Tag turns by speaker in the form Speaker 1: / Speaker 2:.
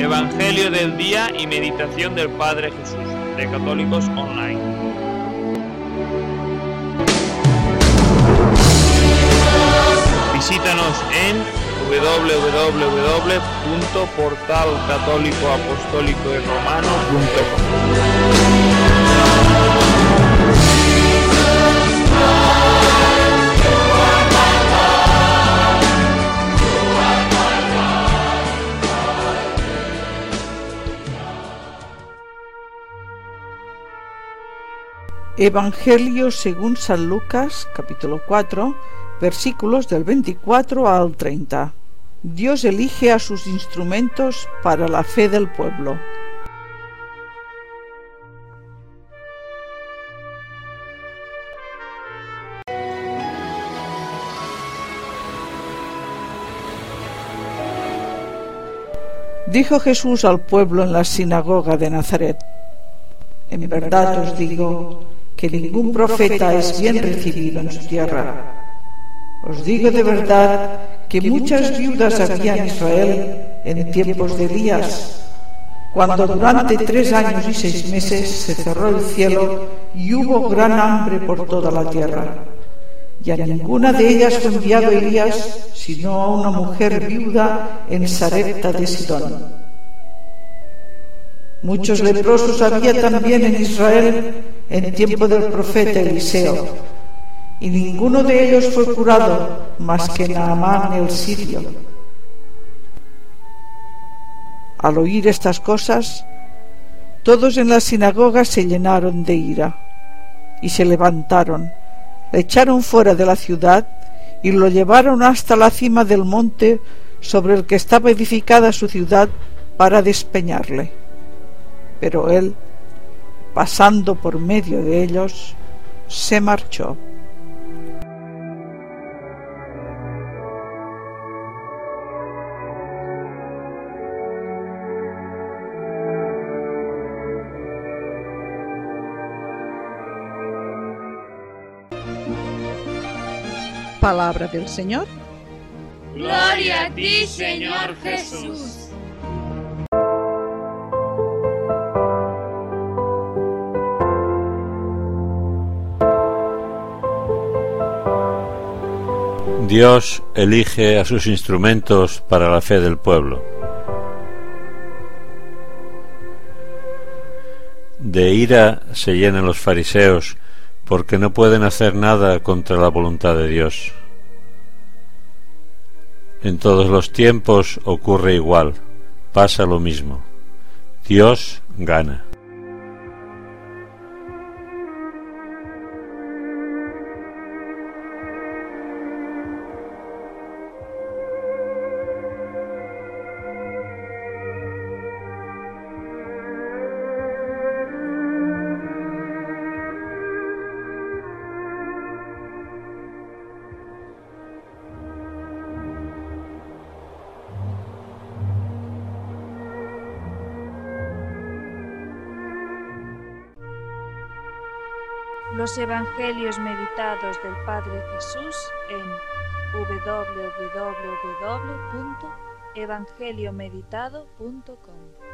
Speaker 1: Evangelio del día y meditación del Padre Jesús, de Católicos Online. Visítanos en www.portalcatólicoapostólicoyromano.com.
Speaker 2: Evangelio según San Lucas, capítulo 4, versículos del 24 al 30. Dios elige a sus instrumentos para la fe del pueblo. Dijo Jesús al pueblo en la sinagoga de Nazaret: En verdad os digo que ningún profeta es bien recibido en su tierra. Os digo de verdad que muchas viudas había en Israel en tiempos de Elías, cuando durante 3 años y 6 meses se cerró el cielo y hubo gran hambre por toda la tierra. Y a ninguna de ellas fue enviado Elías, sino a una mujer viuda en Sarepta de Sidón. Muchos leprosos había también en Israel en tiempo del profeta Eliseo, y ninguno de ellos fue curado más que Naamán el sirio. Al oír estas cosas, todos en la sinagoga se llenaron de ira, y se levantaron, le echaron fuera de la ciudad y lo llevaron hasta la cima del monte sobre el que estaba edificada su ciudad para despeñarle. Pero él, pasando por medio de ellos, se marchó. Palabra del Señor.
Speaker 3: Gloria a ti, Señor Jesús.
Speaker 4: Dios elige a sus instrumentos para la fe del pueblo. De ira se llenan los fariseos porque no pueden hacer nada contra la voluntad de Dios. En todos los tiempos ocurre igual, pasa lo mismo. Dios gana.
Speaker 5: Los Evangelios meditados del Padre Jesús en www.evangeliomeditado.com.